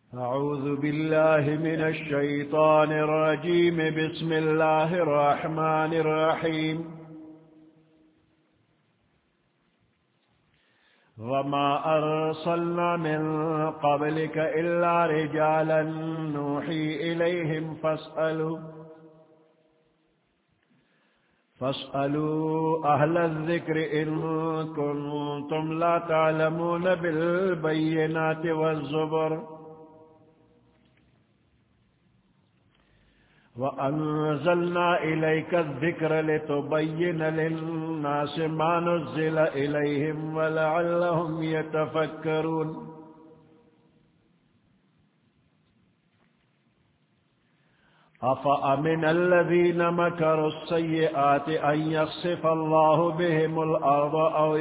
أعوذ بالله من الشيطان الرجيم. بسم الله الرحمن الرحيم. وما أرسلنا من قبلك إلا رجالا نوحي إليهم فاسألوا أهل الذكر إن كنتم لا تعلمون بالبينات والزبر. وأنزلنا إليك الذكر لتبين للناس ما نزل إليهم ولعلهم يتفكرون. أفأمن الذين مكروا السيئات أن يخسف الله بهم الأرض أو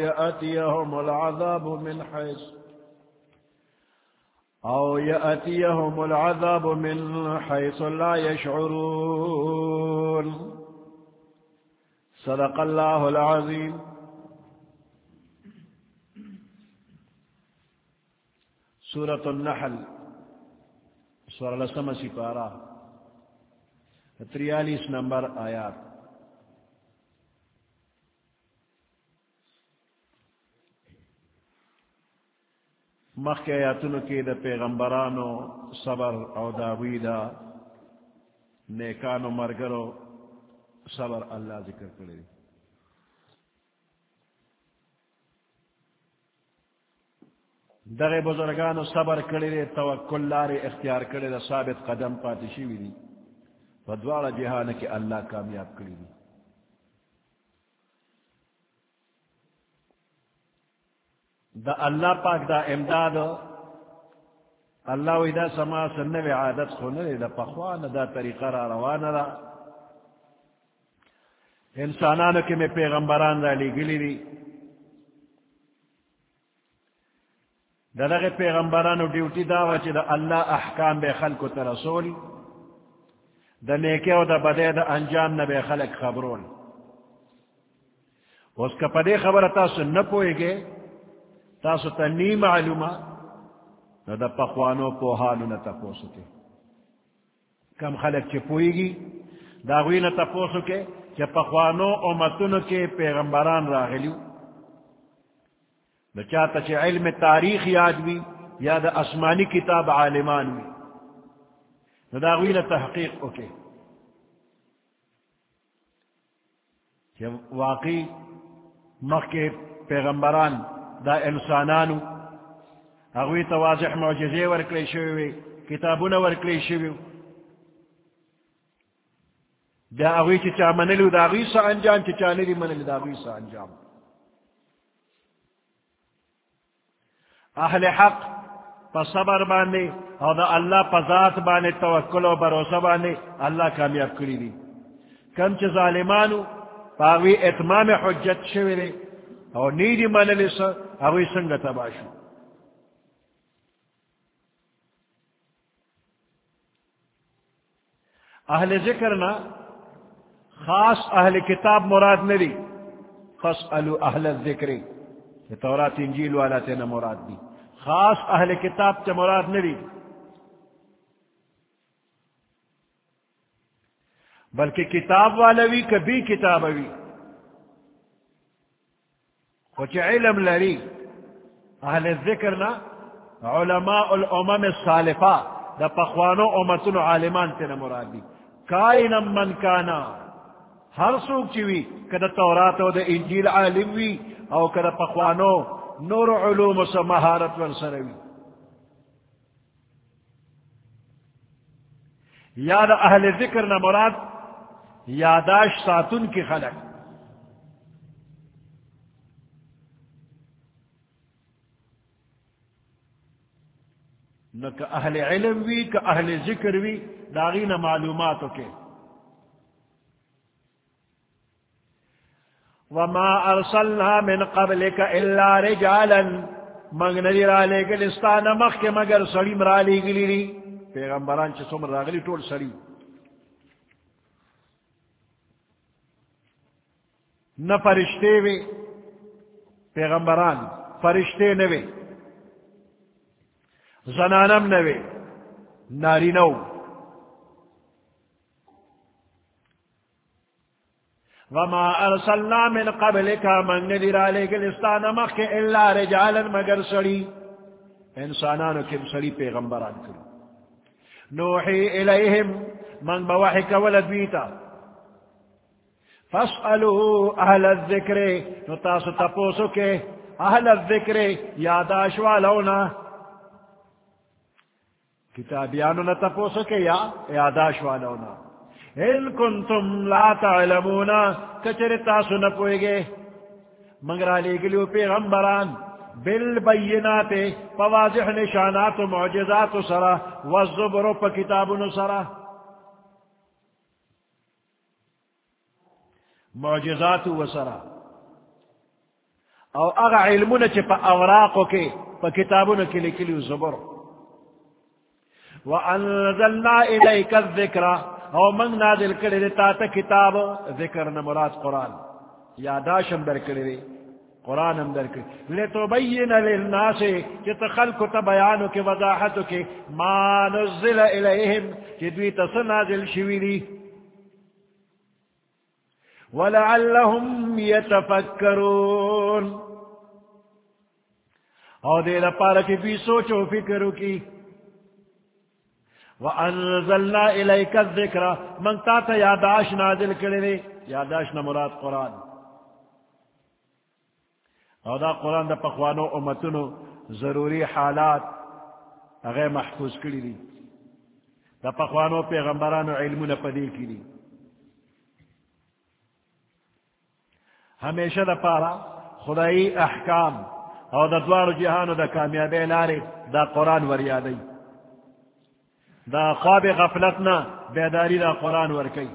يأتيهم العذاب من حيث لا يشعرون. صدق الله العظيم. سورة النحل سورة لسمہ سپارہ 43 نمبر آیات. مخی آیاتنو کی دا پیغمبرانو صبر او داویدا نیکانو مرگرو صبر اللہ ذکر کرے. دغه بزرگانو صبر کرے، توکل لارے اختیار کرے، دا ثابت قدم پاتشی وی دی فدوارا جہان کی اللہ کامیاب کری دی. دا اللہ پاک دا امداد اللہ وی دا سما سنوی عادت خونر دا پخوان دا طریقہ را روان را انسانانو کے میں پیغمبران را لی گلی دی. دا دغی پیغمبرانو ڈیوٹی داوا چی دا اللہ احکام بے خلق تا رسول، دا نیکے و دا بدے دا انجام نبے خلق خبرول. اس کا پدے خبر تاسو نپوئے گے، تاسو تا نی معلومہ، نو دا پخوانو پوہانو نتا پوسکے. کم خلق چی پوئی گی دا غوی نتا پوسکے چی پخوانو امتونو کے پیغمبران راغلیو، دا چاہتا چی علم تاریخ یاد بھی یا دا اسمانی کتاب عالمان بھی، نو دا غوی نتا تحقیق اوکے چی واقعی مخ کے پیغمبران دا انسانانو اغوی تواضح معجزے ورکلی شوی، کتابون ورکلی شوی، دا اغوی چی چا منلو دا اغوی سا انجام، چی چا نلی منلو دا اغوی سا انجام. اہل حق پا صبر بانے اور دا اللہ پا ذات بانے توکل و بروسہ بانے اللہ کامیاب کری دی. کم چی ظالمانو پا اغوی اتمام حجت شوی دی اور نیدی منلی سا اغوی سنگ تباشو. اہل ذکرنا خاص اہل کتاب مراد ندی، فاسألو اہل الذکر یہ تورات انجیل والا تینا مراد دی، خاص اہل کتاب تے مراد ندی، بلکہ کتاب والا بھی کبھی کتاب بھی وچ علم لری. اہل الذکرنا علماء الامم الصالفہ دا پخوانو امتن عالمان تینا مراد دی. کائنا من کانا ہر سوک چوی کدا تورات و دا انجیل عالم وی او کدا پخوانو نور علوم سا مہارت ورسروی. یاد اہل ذکرنا مراد یاداش ساتن کی خلق، نہ کہ اہل علم وی کہ اہل ذکر وی داغین معلوماتو کے. وما ارسلنا من قبلک الا رجالا مغنری را لے گلستان مخ کے مگر سڑیم را لے گلی لی. پیغمبران چھ سمر راغلی ٹول سڑی، نہ فرشتے وی پیغمبران فرشتے نوے زنانم نوے نارینو. وما ارسلنا من قبلك من ندر عليك الاسطان مخ الا رجالا مگر سڑی انسانانو کم سڑی پیغمبران کرو. نوحی الیہم من بوحک ولدویتا فاسألوا اہل الذکر نتاسو تپوسو کے اہل الذکر یاداش والونا کتابیانو نتپوسو کے یا یاداش والونا ان کنتم لا تعلمون کچرتا سنپوئے گے مگر علی گلیو پیغمبران بالبینات فواضح نشانات و معجزات سرا والزبر پا کتاب سرا معجزات و سرا او اغا علمون چی پا اوراقو کے پا کتابون کے لکلیو زبر. وانزلنا الیک الذکر او من نازل کرے تا تا کتاب ذکر نمراد قرآن یاداشم در کرے قرآن ہم در کرے لتبین للناس چت خلق تا بیانو کے وضاحتو کے ما نزل الیہم چی دوی تس نازل شویلی ولعلهم یتفکرون او دے لپارا چی دوی سوچو فکرو کی. وَأَنزَلْنَا إِلَيْكَ الذِّكْرَ من تاتا یاداش نازل کرے یاداش نمراد قرآن او دا قرآن دا پخوانو امتنو ضروری حالات اغیر محفوظ کری دی دا پخوانو پیغمبرانو علمون پدی کری ہمیشہ دا پارا خدای احکام او دا دوار جہانو دا کامیابی لارے دا قرآن وریادی دا خواب غفلتنا بیداری دا قرآن ورکی.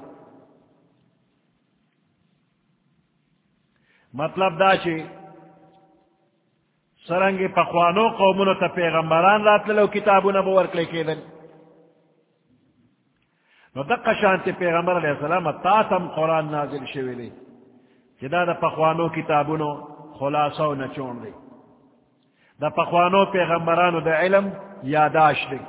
مطلب دا چی سرنگی پخوانو قومونو تا پیغمبران رات لو کتابونا بورکلے کیدن نو دقا شانتی پیغمبر علیہ السلام تاتم قرآن نازل شویلی چی دا پخوانو کتابونو خلاصو نچون دی دا پخوانو پیغمبرانو دا علم یاداش دی.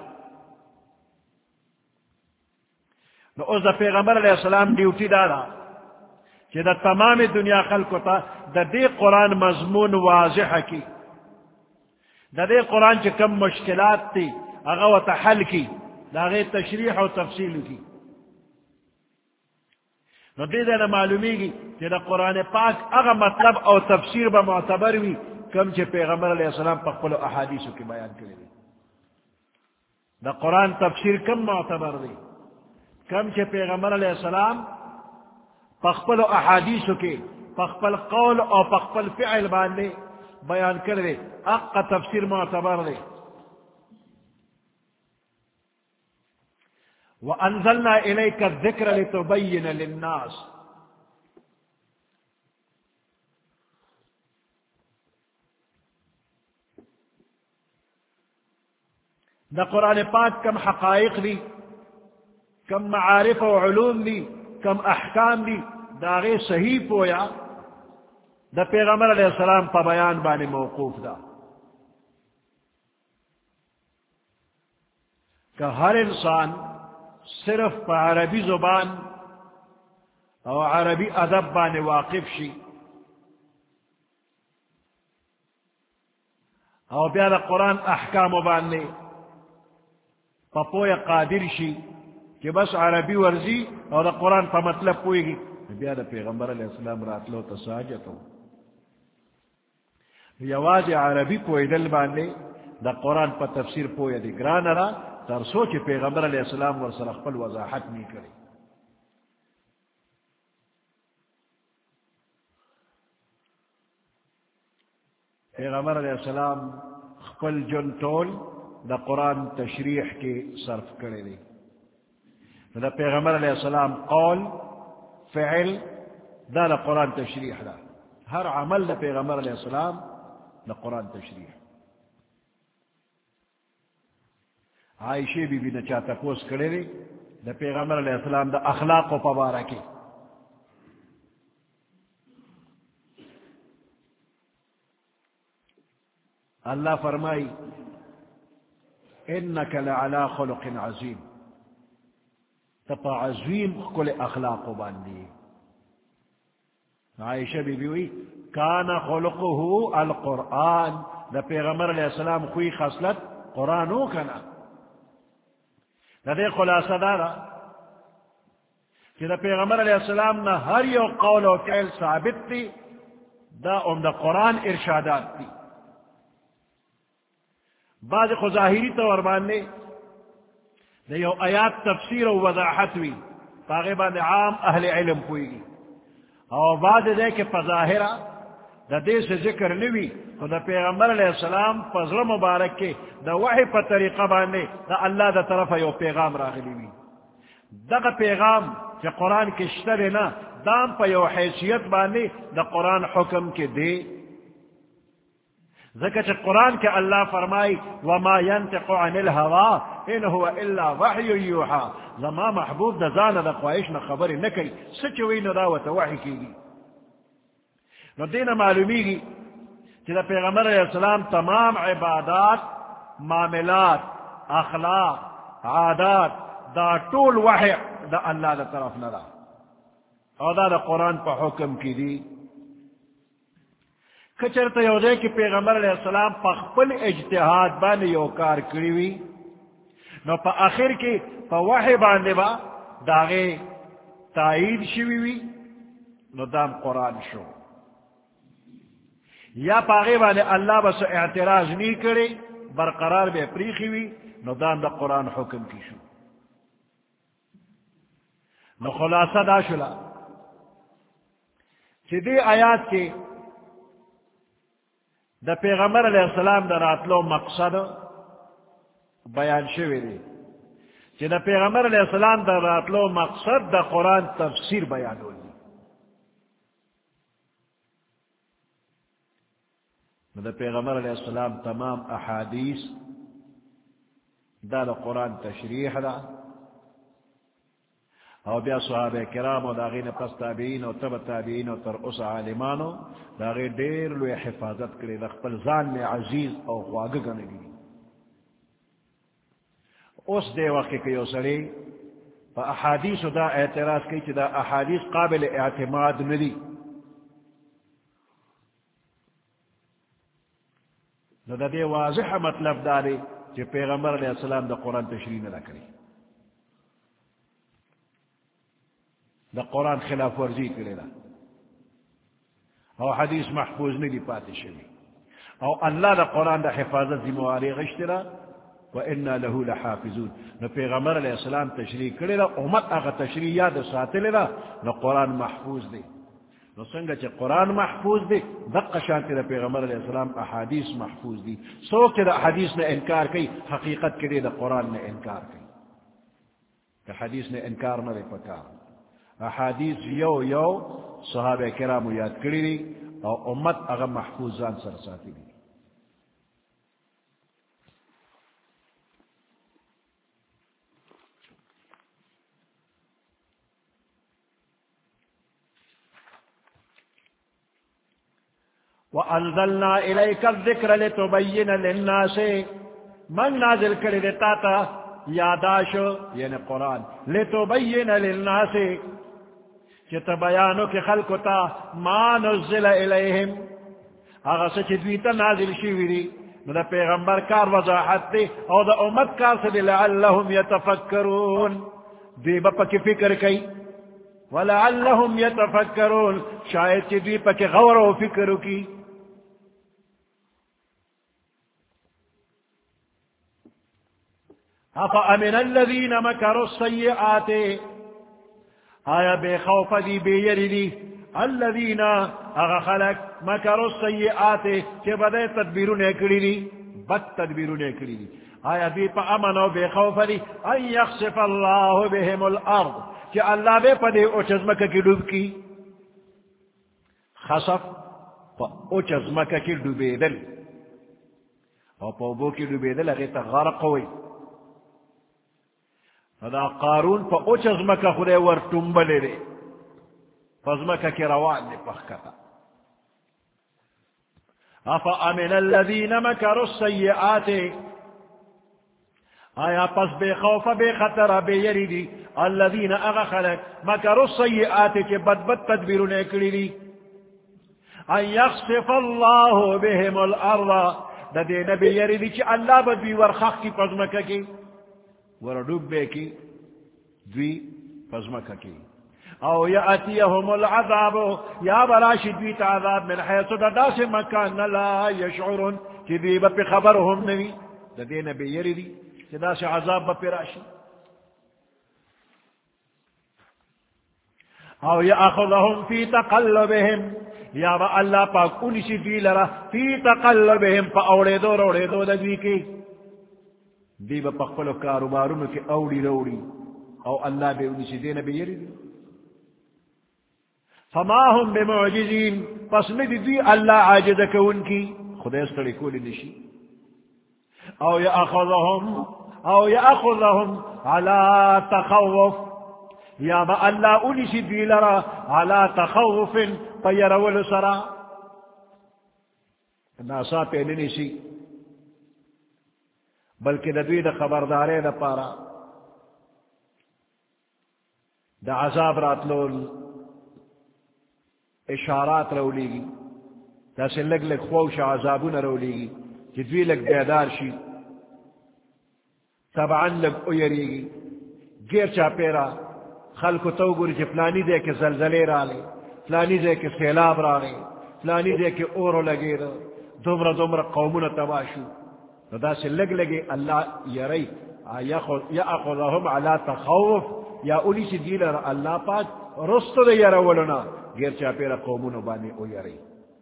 نو اوز دا پیغمبر علیہ السلام ڈیوٹی دارا کہ دا تمام دنیا خلقو تا دا دے قرآن مضمون واضح کی دا دے قرآن چی کم مشکلات تی اغا و تحل کی دا غیر تشریح و تفصیل کی. نو دے دینا معلومی گی کہ دا قرآن پاک اغا مطلب او تفسیر با معتبر وی کم چی پیغمبر علیہ السلام پا قلو احادیثو کی بیان کرے دی. دا قرآن تفسیر کم معتبر دی کم چے پیغمبر علیہ السلام پخپل و احادیثو کے پخپل قول او پخپل فعل باندے بیان کر دے اقا تفسیر معتبر دے. وَأَنزَلْنَا إِلَيْكَ الذِّكْرَ لِتُبَيِّنَ لِلنَّاسِ دا قرآن پاک کم حقائق دی کم معارف و علوم دی کم احکام دی دا غیر صحیح پویا دا پیغمبر علیہ السلام پا بیان بانے موقوف دا کہ ہر انسان صرف پا عربی زبان او عربی ادب بانے واقف شی او بیا دا قرآن احکام بانے پا پویا قادر شی کہ بس عربی ورزی اور دا قرآن پا مطلب پوئے گی بیا دا پیغمبر علیہ السلام راتلو تساجتو یواز عربی پوئے دل باندے دا قرآن پا تفسیر پوئے دی گران را ترسو چی پیغمبر علیہ السلام ورسل اخپل وضاحت نہیں کرے. پیغمبر علیہ السلام خپل جن طول دا قرآن تشریح کے صرف کرے دی. دا پیغمبر علیہ السلام قول فعل دا دا قرآن تشریح دا ہر عمل دا پیغمبر علیہ السلام دا قرآن تشریح. عائشہ بی بی نے چاہتا پوس کرے دی دا پیغمبر علیہ السلام دا اخلاق و پبارکی اللہ فرمائی انك لعلى خلق عظیم تپا عظیم کل اخلاق باندی. عائشہ بی بیوی کان خلقه القرآن، دا پیغمبر علیہ السلام خوی خصلت قرآنو کنا. دا دے خلاصہ دارا کہ دا پیغمبر علیہ السلام نا ہر یو قول و فعل ثابت تی، دا دا قرآن ارشادات تی. بعض ظاہری طور باندے دا یو آیات تفسیر و وضاحت وی باغبان عام اہل علم پوئی گی، اور بعض دے کہ پظاہرہ دا دے سے ذکر نوی تو دا پیغمبر علیہ السلام فضل مبارک کے دا وحی پا طریقہ باندے دا اللہ دا طرف یو پیغام راغلی وی. دا پیغام کہ قرآن کے شتر نا دام پا یو حیثیت باندے دا قرآن حکم کے دے. ذکر چھ قرآن کے اللہ فرمائی وما ينطق عن الهوى ان هو الا وحی یوحا، زما محبوب دا زان دا خواہش نا خبر نکی سچوئی نداوت وحی کی گی. نو دین معلومی گی کہ دا پیغمبر علیہ السلام تمام عبادات، معاملات، اخلاق، عادات دا طول وحی دا اللہ دا طرف ندا، اور دا قرآن پا حکم کی دی. کچرتا یو دے کہ پیغمبر علیہ السلام پا خپل اجتہاد باندے یو کار کریوی، نو پا آخر کی پا وحی باندے با داغے تائید شویوی، نو دام قرآن شو. یا پاغے باندے اللہ بس اعتراض نہیں کرے برقرار بے پریخی وی، نو دام دا قرآن حکم کی شو. نو خلاصہ دا شلا چی دی آیات کے دا پیغمبر علیہ السلام دا راتلو مقصد بیان شوی دی، چی دا پیغمبر علیہ السلام دا راتلو مقصد دا قرآن تفسیر بیانو دی. دا پیغمبر علیہ السلام تمام احادیث دا قرآن تشریح دا، او بیا صحابہ کرام و داغین پس تابعین و تب تابعین و تر اس عالمانو داغی دیر لوی حفاظت کرے دخپل زان میں عزیز او خواگگن دی. اس دے وقت کیو سڑی پا احادیث دا اعتراض کی چی دا احادیث قابل اعتماد ندی، دا دے واضح مطلب دارے چی پیغمبر علیہ السلام دا قرآن تشریح نہ کری، دا قرآن خلاف ورزی کرے دا، او حدیث محفوظ نہیں دی پاتے شوی، او اللہ دا قرآن دا حفاظت ذمواری غشترا وَإِنَّا لَهُ لَحَافِظُونَ. نو پیغمبر علیہ السلام تشریح کرے دا، امت اگا تشریح یاد ساتلے دا، نو قرآن محفوظ دے. نو سنگا چا قرآن محفوظ دے دقا شانتی دا پیغمبر علیہ السلام احادیث محفوظ دی. سوک چا دا حدیث نے انکار کی حقیقت کرے دا قرآن نے انکار کی، کہ حدیث نے انکار نہ دے پکار. احادیث یو یو صحابہ کرام یاد کری دی، اور امت اگر محفوظ زان سر ساتی دی. وَأَنزَلْنَا إِلَيْكَ الذِّكْرَ لِتُبَيِّنَ لِلنَّاسِ، من نازل کری دیتا تا یاداش یعنی قرآن، لِتُبَيِّنَ لِلنَّاسِ چتا بیانو کی خلقو تا ما نزل الیہم اغا سچ دویتا نازل شیوی دی. دا پیغمبر کار وضاحت دی، او دا امت کار سے دی لعلہم یتفکرون، دی بپا کی فکر کئی، ولعلہم یتفکرون شاید چی دی پا کی غور و فکرو کی. افا امن الذین مکروا السیئات، آیا بے خوف دی بے یری دی الذین اغا خلق مکروا السیئات چی بدے تدبیرون اکڑی دی، بد تدبیرون اکڑی دی، آیا دی پا امن و بے خوف دی ان یخسف اللہ بهم الارض کہ اللہ بے پدے اوچز مکہ کی ڈوب کی. خصف پا اوچز مکہ کی ڈوبے دل، اور پا بو کی ڈوبے دل اغیتا غرق ہوئی. دا قارون پا اوچز مکہ خودے ور ٹنبلے دے، پز مکہ کی روان دے پخکتا. افا امن الذین مکروا السیئات آیا پس بے خوف بے خطر بے یری دی الذین اغخلق مکر السیئات چے بد تدبیرون اکڑی دی ان یخصف اللہ بهم الارض دا دے نبی یری دی چے اللہ بدوی ورخخ کی پزمکہ کی وردوب بے کی دوی پزمکہ کی او یأتیہم العذاب یا براشد بیت عذاب من حیث دا سے مکان لا یشعرون چی دی با پی خبرهم نوی دا دے نبی یری دی چی دا سے عذاب با پی راشد او یأخذهم فی تقلبهم یا با اللہ پاک انشی دی لرا فی تقلبهم پا اوڑے دو دوی کی دی با پخپلو کاروبارونو کی اوڑی روڑی او اللہ بے انشی دی نبی یری دی فما هم بمعجزین پس ندی دی اللہ عاجز کون کی خدا استڑی کولی نشی او یأخذهم علا تخوف یا با اللہ انشی دی لرا علا تخوف پیرول سرا ناسا پہنے نشی بلکہ دوی دا خبردارے دا پارا دا عذاب راتلول اشارات رولی گی دا سے لگ خوش عذابون رولی گی جدوی لگ بیدار شی طبعا لگ اویری گی گیر چا پیرا خلق تو گوری چی فلانی دے کے زلزلے را لے فلانی دے کے سیلاب را لے فلانی دے کے اورو لگے را دمر قومون تباشو دا سے لگے اللہ یری یأخذهم علا تخوف یا اولی سی دیلر اللہ پاک رستو دے یرولنا گیر چا پیرا قومونو بانے او یری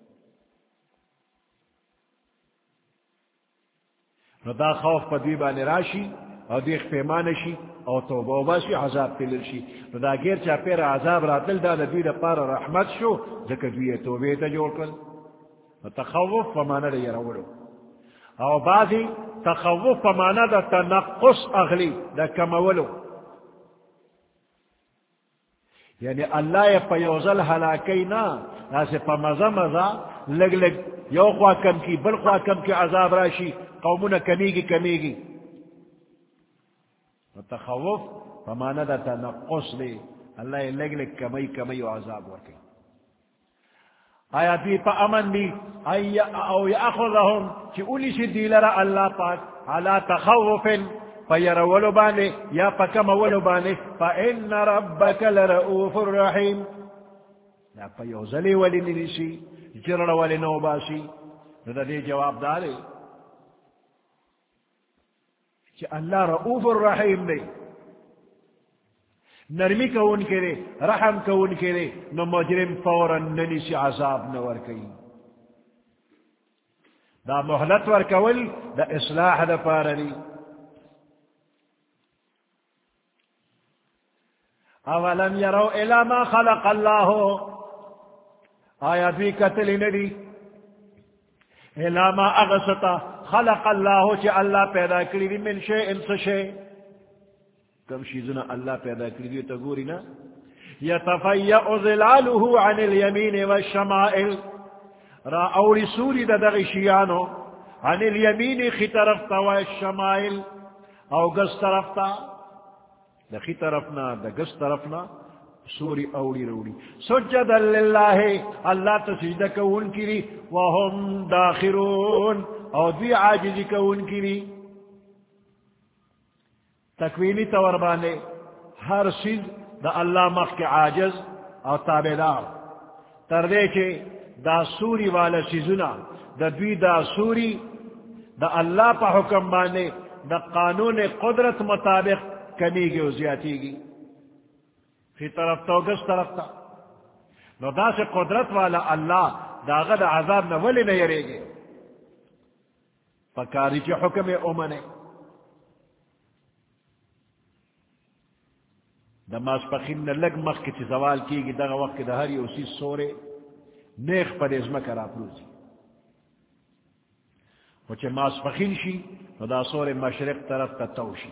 نو دا خوف پا دوی بانے راشی او دیخ پیمانشی او توبہ باسی عذاب تلل شی نو دا گیر چا پیرا عذاب راتل دا دوی دا پار رحمت شو ذکر دوی توبہ تا جوڑ کل نو تخوف پمانا دا یرولو او بعضی تخوف پمانا دا تنقص اغلی دا کمولو یعنی اللہ پیوزل حلاکی نا ناسے پا مزا لگ یو خواہ کم کی بل خواہ کم کی عذاب راشی قومنا کمیگی تخوف فمانا دا تنقص لے اللہ لگ کمی و عذاب ورکی آیا دی پا امن دی او یاخذهم چی اولی سی دیلر اللہ پاک علا تخوف فیرولو بانے یا پکمولو بانے فإن ربک لرؤوف الرحیم یا پیوزلی ولی نلیسی جرر ولی نوباسی دا دے جواب دارے کہ اللہ رؤوف الرحیم دے نرمی کو ان کے دے رحم کو ان کے دے نو مجرم فوراً نلیسی عذاب نور کئی دا محلت ورکول دا اصلاح دا پارنی اولم یرو الى ما خلق اللہ آیات بھی قتل ندی الى ما اغسطا خلق اللہ چی اللہ پیدا کری دی من شیئن سشے کم شیزنا اللہ پیدا کری دی تگوری نا یتفیع ظلالہ عن الیمین والشمائل را اولی سوری دا دغشیانو عن الیمین خی طرفتا والشمائل او گس طرفتا دا خی طرفنا دا گس طرفنا سوری اولی روڑی سجدا للہ اللہ تسجدہ کون کری وهم داخرون او دوی عاجزی کون کری تکوینی طور بانے ہر چیز دا اللہ مخ کے عاجز او تابدار تردے کے دا سوری والا چیزنا دا دوی دا سوری دا اللہ پا حکم بانے دا قانون قدرت مطابق کمی گی و زیادی گی فی طرف تو گس طرف تا نو دا سے قدرت والا اللہ دا غد عذاب نہ ولی نہ یرے گے پکاری کی حکم امنے دا ماسپخین نہ لگ مخ کی زوال کی گی دا وقت دا ہری اسی سورے نیخ پر ازمہ کرا پروزی وچے ماسپخین شی نو دا سورے مشرق طرف تا توشی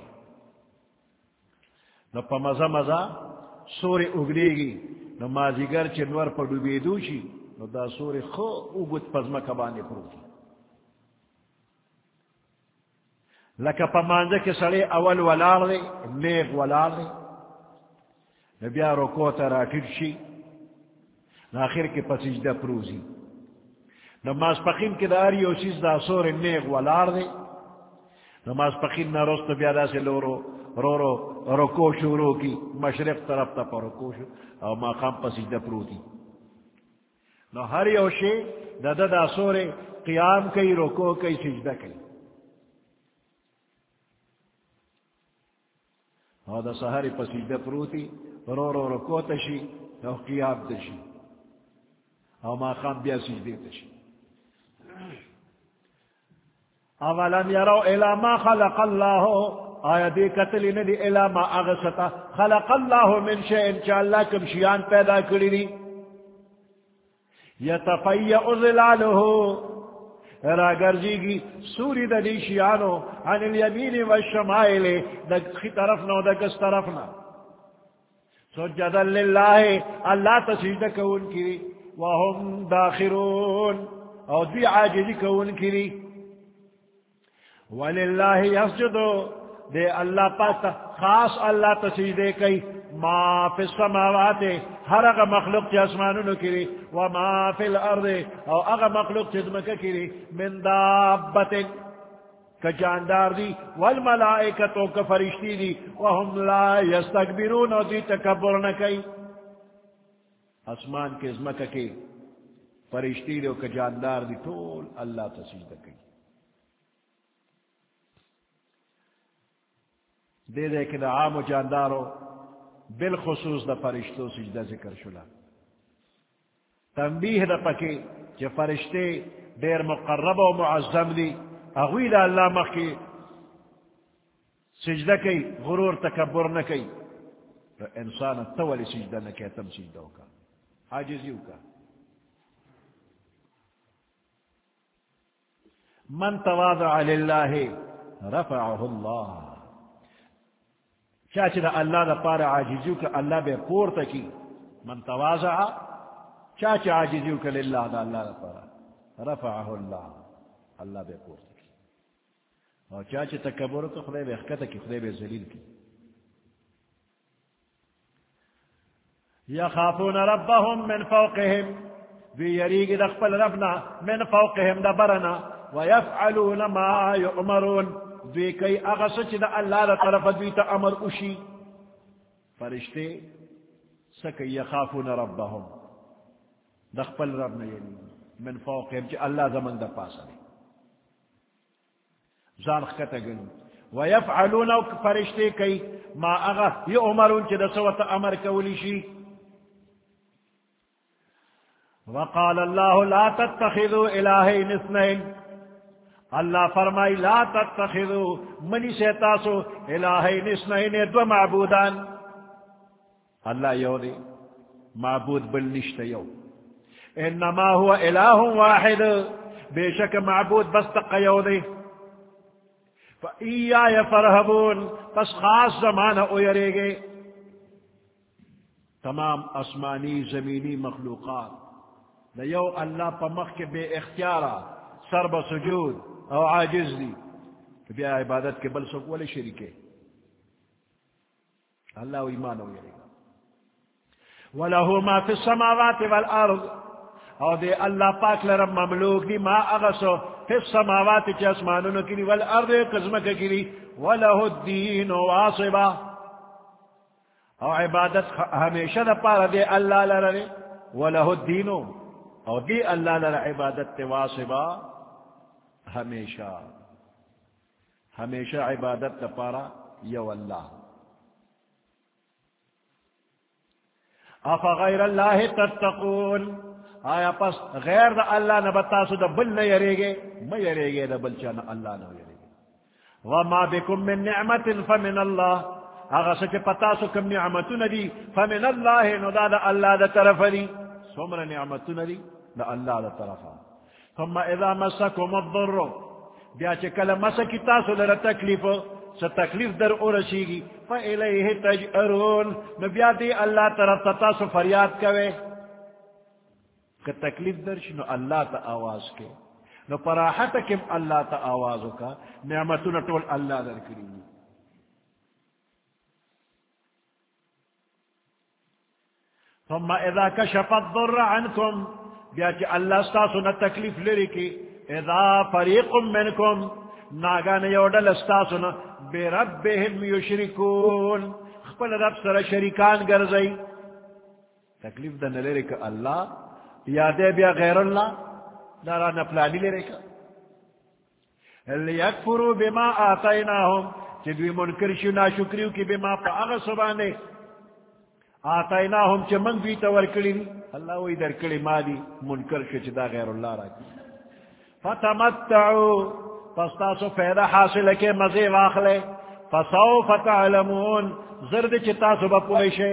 نو پا مزا سورے اگلے گی نو مازیگر چنور پا ڈوبیدو شی نو دا سورے خو اگت پزمہ کبانے پروزی لکا پا مانزے کے سڑے اول ولار دے نیغ ولار دے نبیا رکو تا راٹھر شی ناخر کے پا سجدہ پروزی نماز پخیم کے داری او سیز دا سور نیغ ولار دے نماز پخیم نا رست بیادا سے لورو رو رکو شروع کی مشرق طرف تا پا رکو شروع او ماقام پا سجدہ پروتی نو ہر یوشے دا دا سور قیام کئی رکو کئی سجدہ کئی او دا سہر پا سجدہ پروتی رو رکو تشی او قیام تشی او ماقام بیا سجدے تشی اولم یرو الى ما خلق اللہ آیا دی قتلی ندی الى ما اغسطا خلق اللہ من شئن چا اللہ کم شیان پیدا کری دی یتفیع ظلالہ را گرزی گی سوری دا دی شیانو عن الیمین والشمائل دا خی طرفنا و دا کس طرفنا سجدا للہ اللہ تسجدہ کون کری وهم داخرون او دی عاجزی کون کری وللہ یسجدو دے اللہ پاک خاص اللہ تسجدے کئی ما فی السماوات ہر اگا مخلوق چی اسمانونو کری وما فی الارض او اگا مخلوق چی دمکا کری من دابت کجاندار دی والملائکتو کفرشتی دی وهم لا یستکبرون او دی تکبر نکئی اسمان کے زمکا کی فرشتی دی او کجاندار دی طول اللہ تسجدہ کئی دے دے کہ دا عام و جاندارو بالخصوص دا فرشتو سجدہ ذکر شلا تنبیہ دا پکے کہ فرشتے دیر مقرب و معظم دی اغوی دا اللہ مخی سجدہ کی غرور تکبر نکی تو انسان تولی سجدہ نکی تم سجدہ کا عاجزیو کا من تواضع للہ رفعہ اللہ چاچے دا اللہ دا پارا عاجزیو کا اللہ بے پورتا کی من تواضع چاچے عاجزیو کا للہ دا اللہ دا پارا رفعہ اللہ اللہ بے پورتا کی اور چاچے تکبر تو خدای بے اخکتا کی خدای بے ذلیل کی یخافون ربهم من فوقهم بی یریگ دخپل ربنا من فوقهم دا برنا ویفعلون ما یؤمرون دوی کئی اغسچ دا اللہ دا طرف دوی تا امر اشی فرشتے سکی یخافون ربهم دخپل ربنا یعنی من فوقهم چی اللہ زمن دا پاسا دی زانخ کتا گنو ویفعلون فرشتے کئی ما اغا یؤمرون چی دا سوات امر کولی شی وقال اللہ لا تتخذوا الہین اثنین اللہ فرمائی لا تتخذوا منی سے تاسو الہین اثنین دو معبودان اللہ یو دے معبود بلنشت یو انما هو الہ واحد بے شک معبود بستق یو دے فَإِيَّايَ فَارْهَبُونَ پس خاص زمانہ اویرے گے تمام آسمانی زمینی مخلوقات دا یو اللہ پا مخ کے بے اختیارا سر بسجود او عاجز دی بیا عبادت کے بل سک والے شریکے اللہ و ایمان ہو جائے گا وَلَهُ مَا فِي السَّمَاوَاتِ وَالْأَرْضِ او دے اللہ پاک لرم مملوک دی ما اغسو فی السماوات چی اسمانونو کری والارض قسمک کری وَلَهُ الدِّينُ وَاصِبًا او عبادت ہمیشہ دا پارا دے اللہ لرے وَلَهُ الدِّينُ او دی اللہ لرے عبادت واسبا ہمیشہ ہمیشہ عبادت دا پارا یو اللہ افغیر اللہ تتقون آیا پس غیر دا اللہ نبتاسو دا بل نہ یرے گے میں یرے گے دا بل چانا اللہ نہ یرے گے وما بکم من نعمت فمن اللہ اگر سچ پتاسو کم نعمتو ندی فمن اللہ نو دا اللہ دا طرف دی سمر نعمتو ندی دا اللہ دا طرفا ثم اذا مسکم الضر بیا چکل مسکی تاسو لر تکلیف ستکلیف در ارشیگی فإلیہ تجئرون نبیا دی اللہ طرف تاسو فریاد کوئے کہ تکلیف درش نو اللہ تا آواز کے نو پراحت کم اللہ تا آوازو کا نعمتون طول اللہ در کری. ثم اذا کشف الضر عنکم بیا کہ اللہ ستاسونا تکلیف لری کی اذا فریق منکم ناگان یوڈل استاسونا بربهم یشرکون خپل رب سر شریکان گرزئی. تکلیف دن لری کہ اللہ یادے بیا غیر اللہ دارا نپلانی لری کہ لیکفروا بما آتیناہم چدوی منکر شو ناشکریو کی بما پا اغسبانے آتیناہم چا من بیتا ورکلی اللہ وی در کلی مالی منکر شو چدا غیر اللہ را کی. فتمتعو فستاسو فیدہ حاصل کے مزے واخلے فسوف تعلمون زرد چتاسو بپوشے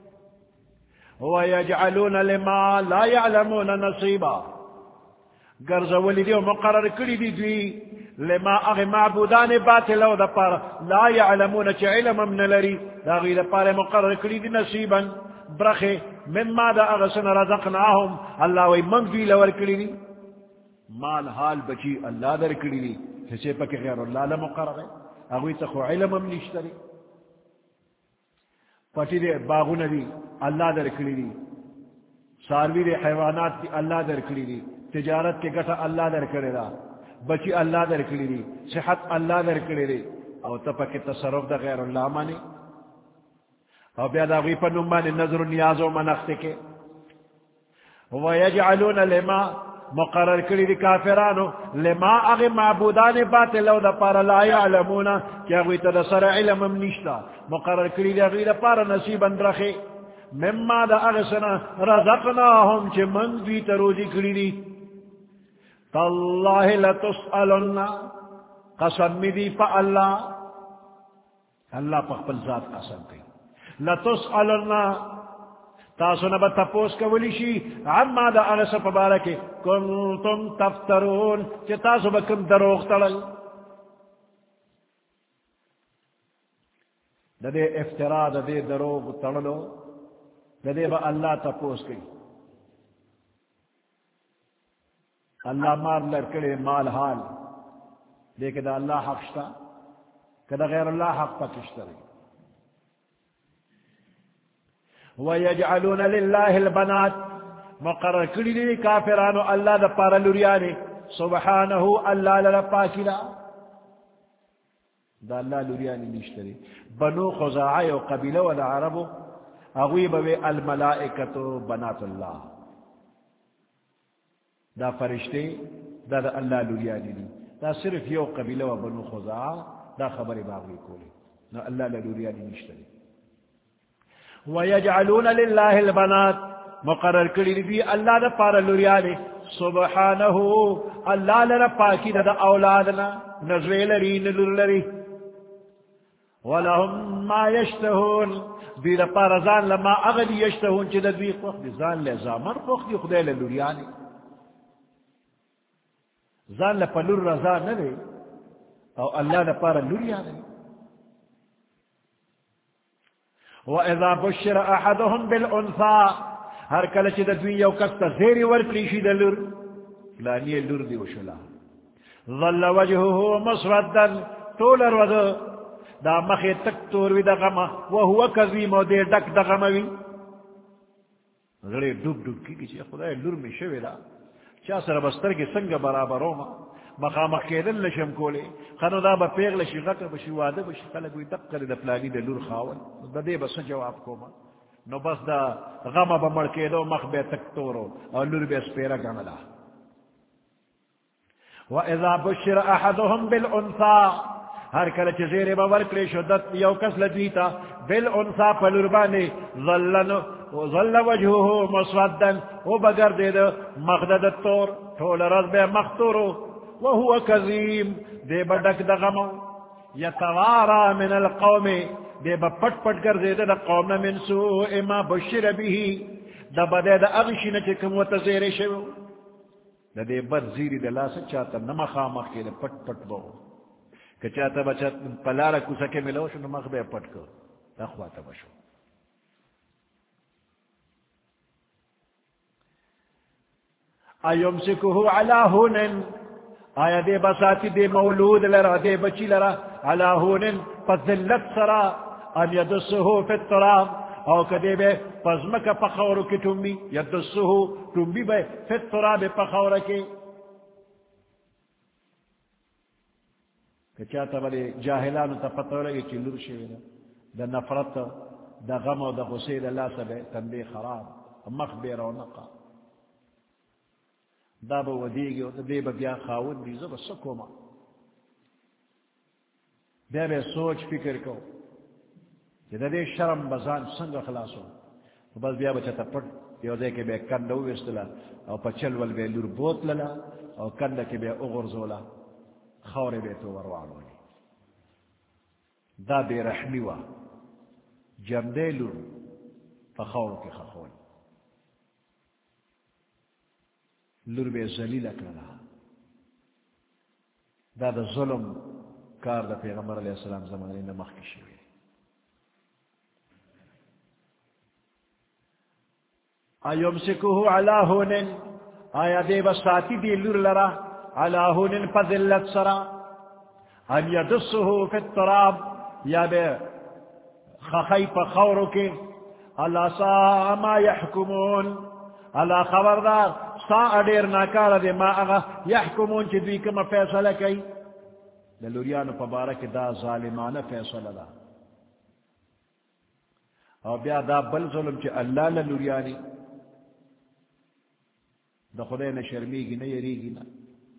ویجعلون لما لا يعلمون نصیبا گرزولی دیو مقرر کری دی دوی لما اغی معبودان باطلو دا پارا لا يعلمون چا علم من لری دا غی دا پارا مقرر کری دی نصیبا برخی مما دا اغسن رزقناهم اللہ وی من دوی لور کری دی مال حال بچی اللہ در کری دی حسے پک غیر اللہ لمقرر ہے اگوی تخو علم من نشتری پٹی دے باغون دی اللہ در کری دی ساروی دے حیوانات دی اللہ در کری دی تجارت کے گٹا اللہ در کرے دا بچی اللہ در کری دی صحت اللہ در کرے دی او تپک تصرف دا غیر اللہ مانی او بیاد اگوی پر نمانی نظر نیازو منخت کے ویجعلون لما مقرر کری دی کافرانو لما اغی معبودان باطلو دا پارا لا یعلمونا کیا اگوی تا دا سر علم نشتا مقرر کری دی اگوی دا پارا نصیبا رخی مما دا اغسنا رزقناهم چه من دوی تا روزی کری دی تاللہ لتسألن قسم دی پا اللہ پا خپل ذات قسم کی لتسألن تاسو نبا تپوس کولی شی عما دا اغس پبارکی کنتم تفترون چه تاسو بکم دروغ تلل دا دے افترا دا دے دروغ تللو دا دے با اللہ تپوس کی اللہ مار لرکڑے مال حال لیکن دا اللہ حق شتا کہ دا غیر اللہ حق پاکشتری وَيَجْعَلُونَ لِلَّهِ الْبَنَاتِ مقرر کری دی کافرانو اللہ دا پارا لوریانے سبحانہو اللہ لرپاکلا دا اللہ لوریانی نشتری. بنو خزاعی و قبیلہ و عربو اغوی بوے الملائکتو بنات اللہ دا فرشتے دا دا اللہ لوریانی دی دا صرف یو قبیلہ و بنو خزاع دا خبر باغوی کولی نا اللہ لوریانی نشتری. وَيَجْعَلُونَ لِلَّهِ الْبَنَاتِ مقرر کری دی اللہ دا پارا لوریانے سبحانہو اللہ لرپاکی دا اولادنا نزوی لری نلور لری وَلَهُمْ مَا يَشْتَهُونَ دی دا پارا زان لما اغلی یشتہون چی دا دوی خوخ دی زان لے زامن خوخ دی خدای لوریانے زان لپلور رضا ندے او اللہ دا پارا لوریانے. وَإِذَا بُشِّرَ أَحَدُهُمْ بِالْأُنْثَى ہر کلچ دا دوی یو کستا زیری ورکلیشی دا لور لانی لور دی وشلا ظل وجهه مصردا طول الوضع دا مخی تک توروی دا غما وهو کظیم و دے ڈک دا غموی غلی ڈوب ڈوب کی کسی خدای لور میں شوی دا چا سر بستر کی سنگ برابر ہوما مقامق کیدن لشم کولے خانو دا با پیغ لشی غکر بشی واده بشی خلقوی دقل دا پلانی دا لور خاون دا دے بس جواب کوما نو بس دا غم با مڑکیدو مخ بے تک تورو اور لور بے سپیرا گملا. وَإِذَا بُشِّرَ أَحَدُهُمْ بِالْأُنْثَى ہر کل چزیر با ورکلی شدت یو کس لدویتا بالأنثى پلوربانی ظل وجهه مسودن و بگر دے دا مخدد التور طول رز بے مختورو وهو كظيم دے بڑک دا غمو يتوارى من القوم دے با پٹ پٹ کر دے دا قوم من سوء ما بشر به دا بدے دا اغشی نچکم و تزیر شو دا دے بد زیری دا لا سچاتا نمخا مخ کے دا پٹ پٹ بو کچاتا بچا پلارا کسکے ملو شو نمخ بے پٹ کر اخواتا بشو. ایمسکوه علی هونن آیا دے بساتی دے مولود لرا دے بچی لرا علا ہونن فذلت سرا ان یدسہو فی التراب او کدے بے پزمک پخورو کی ٹومی یدسہو ٹومی بے فی التراب پخورو کی کہ چاہتا بلے جاہلانو تا پتہ لگے چی لور شوینا دا نفرت دا غم و دا غصید اللہ سبے تنبی خراب مخ بے رونقا دا با ودیگی و دے با بیا خاون بیزا با سکو ما بے سوچ فکر کو کہ دا دے شرم بزان سنگ خلاصو بس بیا با چاہتا پڑ یو دے کے بے کندو وستلا او پا چلول بے لور بوت للا او کند کے بے اغرزولا خور بے تو وروانونی دا بے رحمی وا جمدے لور فخور کے خخون لور بے ذلیل کرنا دا دا ظلم کار دا پیغمبر علیہ السلام زمانے نمخ کی شوئے ایمسکوہو علا ہونن آیا دے بساتی دی لور لرا علا ہونن فذلت سرا ان یدسہو فی التراب یا بے خخی پا خورو کے اللہ سا ما یحکمون اللہ خبردار سا اڈیر ناکار دے ما اغا یحکمون چی دوی کم فیصلہ کئی لوریانو پا بارک دا ظالمانہ فیصلہ دا اور بیا دا بل ظلم چی اللہ لوریانی دا خدای نہ شرمی گی نہ یریگی نہ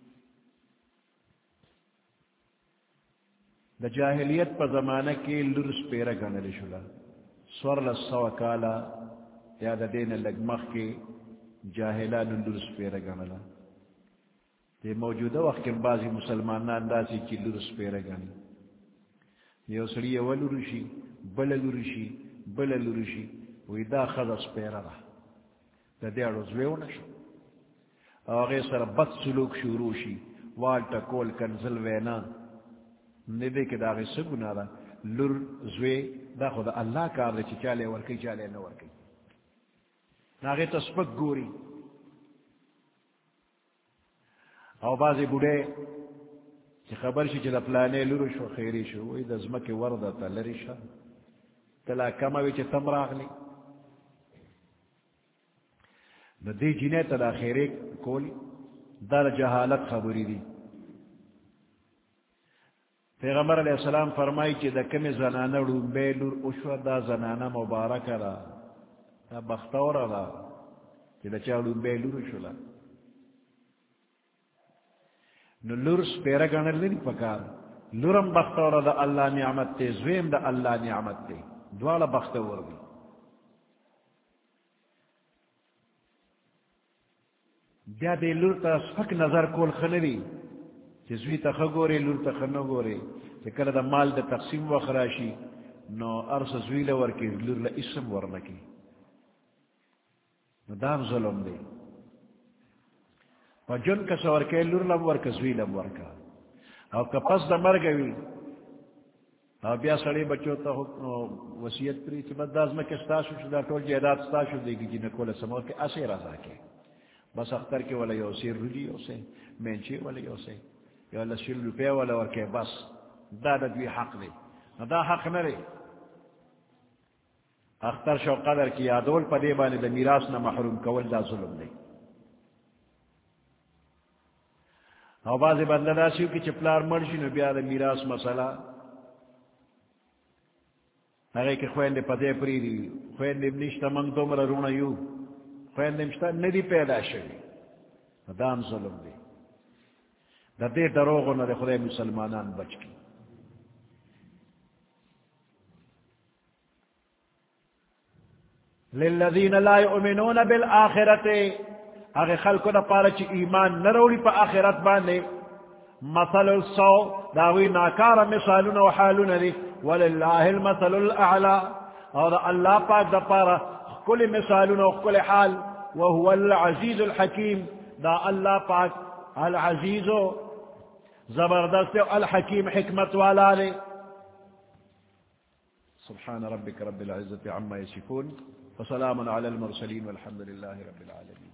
دا جاہلیت پا زمانہ کی لرس پیرا گنل شلا سور لسو کالا یا دا دین لگمخ کی جاہلان لرس پیرا گنلا تے موجودہ وقت کے بعضی مسلمان اندازی کی لرس پیرا گنل یو سری اول لرشی بل لرشی بل لرشی وی دا خضص پیرا را دا دیارو زویو نشو آغی سر بد سلوک شروشی والتا کول کنزل وینا ندے کہ داغی سگنا دا لر زوی دا خدا اللہ کار دے چی چالے ورکی چالے نہ ورکی ناغی تسپک گوری او بازی بوڑے چی خبر شی چی دا پلانے لر شو خیری شو وی دا زمک وردہ تا لری شا تلا کموی چی تم راغلی نو دی جنے تا دا خیری کولی دا جہالت خبری دی پیغمبر علیہ السلام فرمائی چی دا کمی زنانہ رومبے لور اشوہ دا زنانہ مبارک را دا بختور را چی دا چا رومبے لور اشولا نو لور سپیرہ گنر لی پکار لورم بختور دا اللہ نعمت تے زویم دا اللہ نعمت تے دوالا بختور دی بیا دے لور تا سفک نظر کول خنری چی زوی تا خگوری لور تا خنگوری چی کل دا مال دا تقسیم وخراشی نو ارس زوی لورکی لور لاسم ورنکی نو دام ظلم دے پا جن کس ورکی لور لم ورک زوی لم ورکا او کپس دا مرگوی او بیا سڑی بچو تا وسیعت پری چی بد دازمہ کستاشو شدا ٹول جیداد ستاشو دے گی جی نکول سمور کے اسے رضا کے بس اختر کے والا یو سی رجی یو سے مینچے والا یو سے یا اللہ 100 روپے والا ورکے بس دا دوی حق دے دا حق نرے اختر شو قدر کی یادول پا دے بانے دا میراث نہ محروم کول دا ظلم دے او بازی بندہ دا سیو کی چپلار مرشی نو بیا دا میراث مسئلہ اگر کہ خوین پا دے پری دی خوین دے نشتا منگ دومرا رونا یو خوین دے مشتا ندی پیدا شوی دام ظلم دے دا دے دروغو نا دے خدای مسلمانان بچ کی للذین لا یؤمنون بالآخرت اگر خلقو دا پارا چی ایمان نروڑی پا آخرت باندے مثل السو داوی ناکار مثالون و حالون دی وللہ المثل الاعلا اور اللہ پاک دا پارا کل مثالون و کل حال وهو العزیز الحکیم دا اللہ پاک العزیز و زبردست الحکیم حکمت والا لے سبحان ربك رب العزة عما يصفون وسلام على المرسلين والحمد لله رب العالمين